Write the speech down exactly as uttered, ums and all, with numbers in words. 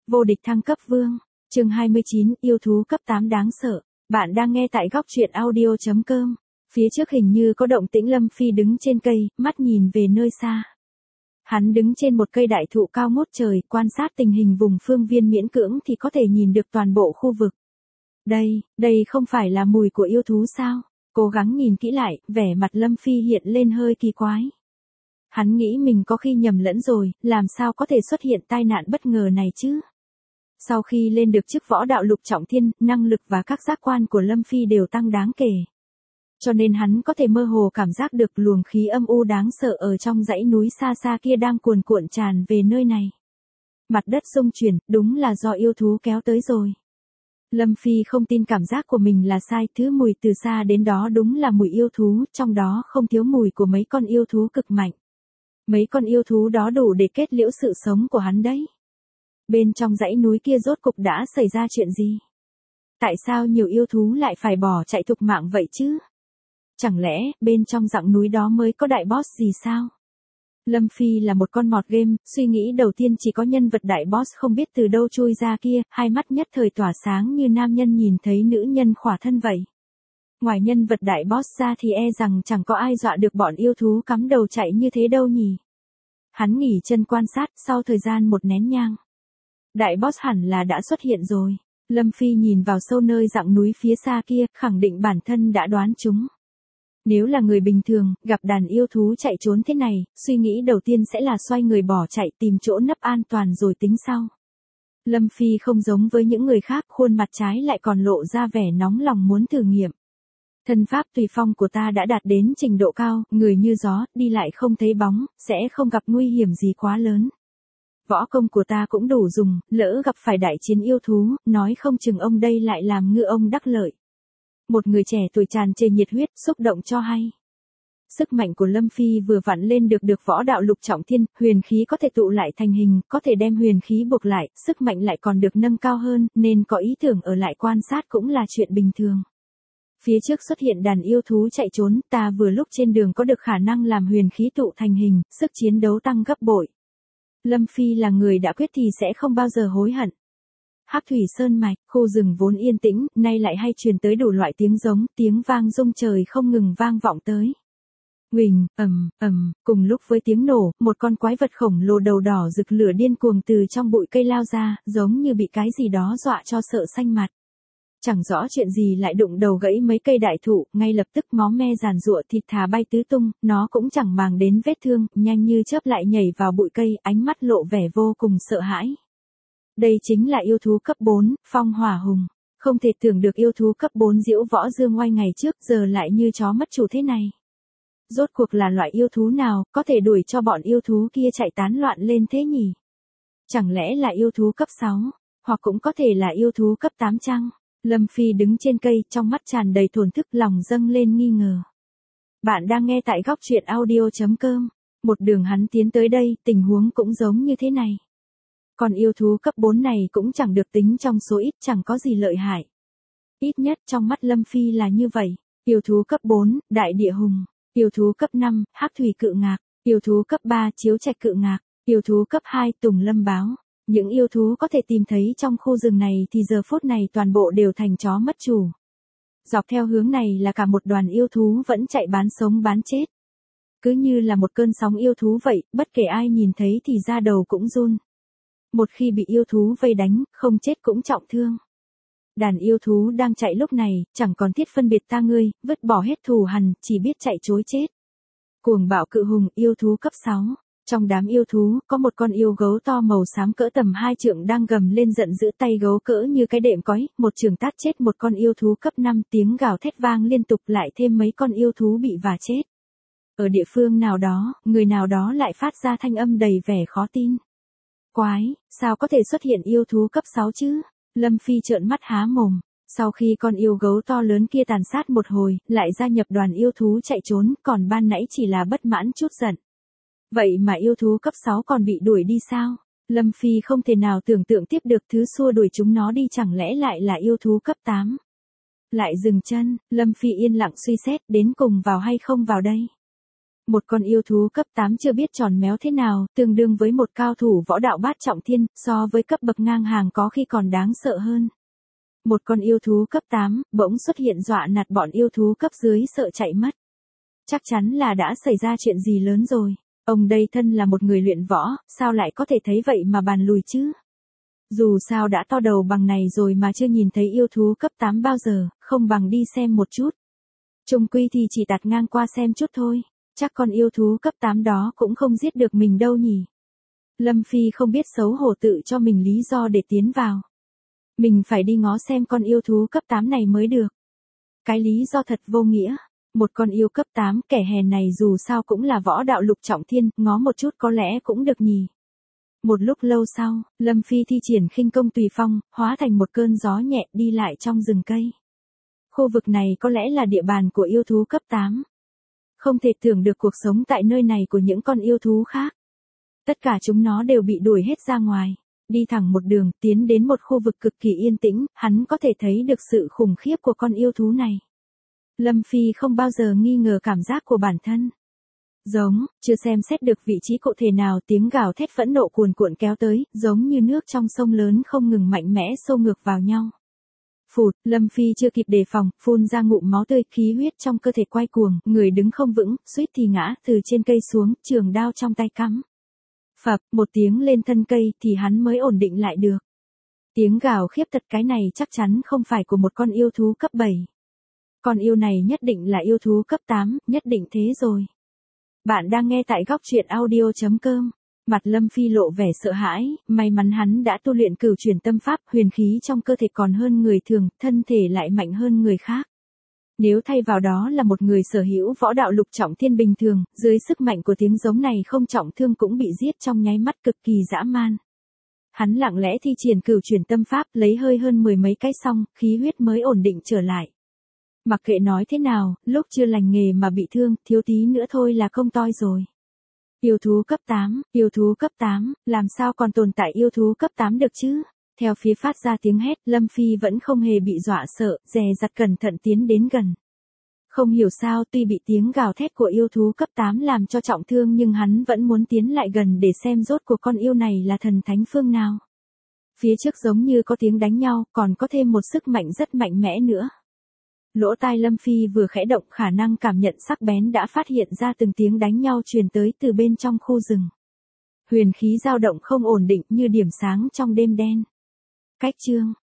Vô địch thăng cấp vương. Chương hai mươi chín, yêu thú cấp tám đáng sợ. Bạn đang nghe tại góc truyện audio chấm com. Phía trước hình như có động tĩnh. Lâm Phi đứng trên cây, mắt nhìn về nơi xa. Hắn đứng trên một cây đại thụ cao ngút trời, quan sát tình hình vùng phương viên miễn cưỡng thì có thể nhìn được toàn bộ khu vực. Đây, đây không phải là mùi của yêu thú sao? Cố gắng nhìn kỹ lại, vẻ mặt Lâm Phi hiện lên hơi kỳ quái. Hắn nghĩ mình có khi nhầm lẫn rồi, làm sao có thể xuất hiện tai nạn bất ngờ này chứ? Sau khi lên được chức võ đạo lục trọng thiên, năng lực và các giác quan của Lâm Phi đều tăng đáng kể. Cho nên hắn có thể mơ hồ cảm giác được luồng khí âm u đáng sợ ở trong dãy núi xa xa kia đang cuồn cuộn tràn về nơi này. Mặt đất xung chuyển, đúng là do yêu thú kéo tới rồi. Lâm Phi không tin cảm giác của mình là sai, thứ mùi từ xa đến đó đúng là mùi yêu thú, trong đó không thiếu mùi của mấy con yêu thú cực mạnh. Mấy con yêu thú đó đủ để kết liễu sự sống của hắn đấy. Bên trong dãy núi kia rốt cục đã xảy ra chuyện gì? Tại sao nhiều yêu thú lại phải bỏ chạy thục mạng vậy chứ? Chẳng lẽ bên trong dặng núi đó mới có đại boss gì sao? Lâm Phi là một con mọt game, suy nghĩ đầu tiên chỉ có nhân vật đại boss không biết từ đâu chui ra kia, hai mắt nhất thời tỏa sáng như nam nhân nhìn thấy nữ nhân khỏa thân vậy. Ngoài nhân vật đại boss ra thì e rằng chẳng có ai dọa được bọn yêu thú cắm đầu chạy như thế đâu nhỉ. Hắn nghỉ chân quan sát, sau thời gian một nén nhang. Đại boss hẳn là đã xuất hiện rồi. Lâm Phi nhìn vào sâu nơi dặng núi phía xa kia, khẳng định bản thân đã đoán chúng. Nếu là người bình thường, gặp đàn yêu thú chạy trốn thế này, suy nghĩ đầu tiên sẽ là xoay người bỏ chạy tìm chỗ nấp an toàn rồi tính sau. Lâm Phi không giống với những người khác, khuôn mặt trái lại còn lộ ra vẻ nóng lòng muốn thử nghiệm. Thân pháp tùy phong của ta đã đạt đến trình độ cao, người như gió, đi lại không thấy bóng, sẽ không gặp nguy hiểm gì quá lớn. Võ công của ta cũng đủ dùng, lỡ gặp phải đại chiến yêu thú, nói không chừng ông đây lại làm ngư ông đắc lợi. Một người trẻ tuổi tràn trề nhiệt huyết, xúc động cho hay. Sức mạnh của Lâm Phi vừa vặn lên được được võ đạo lục trọng thiên, huyền khí có thể tụ lại thành hình, có thể đem huyền khí buộc lại, sức mạnh lại còn được nâng cao hơn, nên có ý tưởng ở lại quan sát cũng là chuyện bình thường. Phía trước xuất hiện đàn yêu thú chạy trốn, ta vừa lúc trên đường có được khả năng làm huyền khí tụ thành hình, sức chiến đấu tăng gấp bội. Lâm Phi là người đã quyết thì sẽ không bao giờ hối hận. Hắc Thủy Sơn mạch, khu rừng vốn yên tĩnh, nay lại hay truyền tới đủ loại tiếng giống, tiếng vang rung trời không ngừng vang vọng tới. Huỳnh, ầm, ầm, cùng lúc với tiếng nổ, một con quái vật khổng lồ đầu đỏ rực lửa điên cuồng từ trong bụi cây lao ra, giống như bị cái gì đó dọa cho sợ xanh mặt. Chẳng rõ chuyện gì lại đụng đầu gãy mấy cây đại thụ, ngay lập tức máu me giàn giụa thịt thà bay tứ tung, nó cũng chẳng màng đến vết thương, nhanh như chớp lại nhảy vào bụi cây, ánh mắt lộ vẻ vô cùng sợ hãi. Đây chính là yêu thú cấp bốn, Phong Hỏa Hùng. Không thể tưởng được yêu thú cấp bốn diễu võ dương oai ngày trước giờ lại như chó mất chủ thế này. Rốt cuộc là loại yêu thú nào, có thể đuổi cho bọn yêu thú kia chạy tán loạn lên thế nhỉ? Chẳng lẽ là yêu thú cấp sáu, hoặc cũng có thể là yêu thú cấp tám chăng? Lâm Phi đứng trên cây, trong mắt tràn đầy thổn thức, lòng dâng lên nghi ngờ. Bạn đang nghe tại góc truyện audio chấm com. Một đường hắn tiến tới đây, tình huống cũng giống như thế này. Còn yêu thú cấp bốn này cũng chẳng được tính trong số ít, chẳng có gì lợi hại. Ít nhất trong mắt Lâm Phi là như vậy. Yêu thú cấp bốn, Đại Địa Hùng. Yêu thú cấp năm, Hắc Thủy Cự Ngạc. Yêu thú cấp ba, Chiếu Trạch Cự Ngạc. Yêu thú cấp hai, Tùng Lâm Báo. Những yêu thú có thể tìm thấy trong khu rừng này thì giờ phút này toàn bộ đều thành chó mất chủ. Dọc theo hướng này là cả một đoàn yêu thú vẫn chạy bán sống bán chết. Cứ như là một cơn sóng yêu thú vậy, bất kể ai nhìn thấy thì da đầu cũng run. Một khi bị yêu thú vây đánh, không chết cũng trọng thương. Đàn yêu thú đang chạy lúc này, chẳng còn thiết phân biệt ta ngươi, vứt bỏ hết thù hằn, chỉ biết chạy trối chết. Cuồng bạo cự hùng, yêu thú cấp sáu. Trong đám yêu thú, có một con yêu gấu to màu xám cỡ tầm hai trượng đang gầm lên giận dữ, tay gấu cỡ như cái đệm cói, một chưởng tát chết một con yêu thú cấp năm, tiếng gào thét vang liên tục, lại thêm mấy con yêu thú bị vả chết. Ở địa phương nào đó, người nào đó lại phát ra thanh âm đầy vẻ khó tin. Quái, sao có thể xuất hiện yêu thú cấp sáu chứ? Lâm Phi trợn mắt há mồm. Sau khi con yêu gấu to lớn kia tàn sát một hồi, lại gia nhập đoàn yêu thú chạy trốn, còn ban nãy chỉ là bất mãn chút giận. Vậy mà yêu thú cấp sáu còn bị đuổi đi sao? Lâm Phi không thể nào tưởng tượng tiếp được thứ xua đuổi chúng nó đi, chẳng lẽ lại là yêu thú cấp tám? Lại dừng chân, Lâm Phi yên lặng suy xét, đến cùng vào hay không vào đây? Một con yêu thú cấp tám chưa biết tròn méo thế nào, tương đương với một cao thủ võ đạo bát trọng thiên, so với cấp bậc ngang hàng có khi còn đáng sợ hơn. Một con yêu thú cấp tám, bỗng xuất hiện dọa nạt bọn yêu thú cấp dưới sợ chạy mất. Chắc chắn là đã xảy ra chuyện gì lớn rồi. Ông đây thân là một người luyện võ, sao lại có thể thấy vậy mà bàn lùi chứ? Dù sao đã to đầu bằng này rồi mà chưa nhìn thấy yêu thú cấp tám bao giờ, không bằng đi xem một chút. Chung quy thì chỉ tạt ngang qua xem chút thôi, chắc con yêu thú cấp tám đó cũng không giết được mình đâu nhỉ. Lâm Phi không biết xấu hổ tự cho mình lý do để tiến vào. Mình phải đi ngó xem con yêu thú cấp tám này mới được. Cái lý do thật vô nghĩa. Một con yêu cấp tám kẻ hèn này dù sao cũng là võ đạo lục trọng thiên, ngó một chút có lẽ cũng được nhỉ. Một lúc lâu sau, Lâm Phi thi triển khinh công tùy phong, hóa thành một cơn gió nhẹ đi lại trong rừng cây. Khu vực này có lẽ là địa bàn của yêu thú cấp tám. Không thể tưởng được cuộc sống tại nơi này của những con yêu thú khác. Tất cả chúng nó đều bị đuổi hết ra ngoài. Đi thẳng một đường, tiến đến một khu vực cực kỳ yên tĩnh, hắn có thể thấy được sự khủng khiếp của con yêu thú này. Lâm Phi không bao giờ nghi ngờ cảm giác của bản thân. Giống, chưa xem xét được vị trí cụ thể nào, tiếng gào thét phẫn nộ cuồn cuộn kéo tới, giống như nước trong sông lớn không ngừng mạnh mẽ xô ngược vào nhau. Phụt, Lâm Phi chưa kịp đề phòng, phun ra ngụm máu tươi, khí huyết trong cơ thể quay cuồng, người đứng không vững, suýt thì ngã từ trên cây xuống, trường đao trong tay cắm. Phập, một tiếng lên thân cây thì hắn mới ổn định lại được. Tiếng gào khiếp thật cái này chắc chắn không phải của một con yêu thú cấp bảy. Con yêu này nhất định là yêu thú cấp tám, nhất định thế rồi. Bạn đang nghe tại góc truyện audio chấm com. Mặt Lâm Phi lộ vẻ sợ hãi, may mắn hắn đã tu luyện cửu chuyển tâm pháp, huyền khí trong cơ thể còn hơn người thường, thân thể lại mạnh hơn người khác. Nếu thay vào đó là một người sở hữu võ đạo lục trọng thiên bình thường, dưới sức mạnh của tiếng giống này không trọng thương cũng bị giết trong nháy mắt cực kỳ dã man. Hắn lặng lẽ thi triển cửu chuyển tâm pháp, lấy hơi hơn mười mấy cái xong, khí huyết mới ổn định trở lại. Mặc kệ nói thế nào, lúc chưa lành nghề mà bị thương, thiếu tí nữa thôi là công toi rồi. Yêu thú cấp tám, yêu thú cấp tám, làm sao còn tồn tại yêu thú cấp tám được chứ? Theo phía phát ra tiếng hét, Lâm Phi vẫn không hề bị dọa sợ, dè dặt cẩn thận tiến đến gần. Không hiểu sao tuy bị tiếng gào thét của yêu thú cấp tám làm cho trọng thương nhưng hắn vẫn muốn tiến lại gần để xem rốt cuộc con yêu này là thần thánh phương nào. Phía trước giống như có tiếng đánh nhau, còn có thêm một sức mạnh rất mạnh mẽ nữa. Lỗ tai Lâm Phi vừa khẽ động, khả năng cảm nhận sắc bén đã phát hiện ra từng tiếng đánh nhau truyền tới từ bên trong khu rừng. Huyền khí dao động không ổn định như điểm sáng trong đêm đen. Cách chương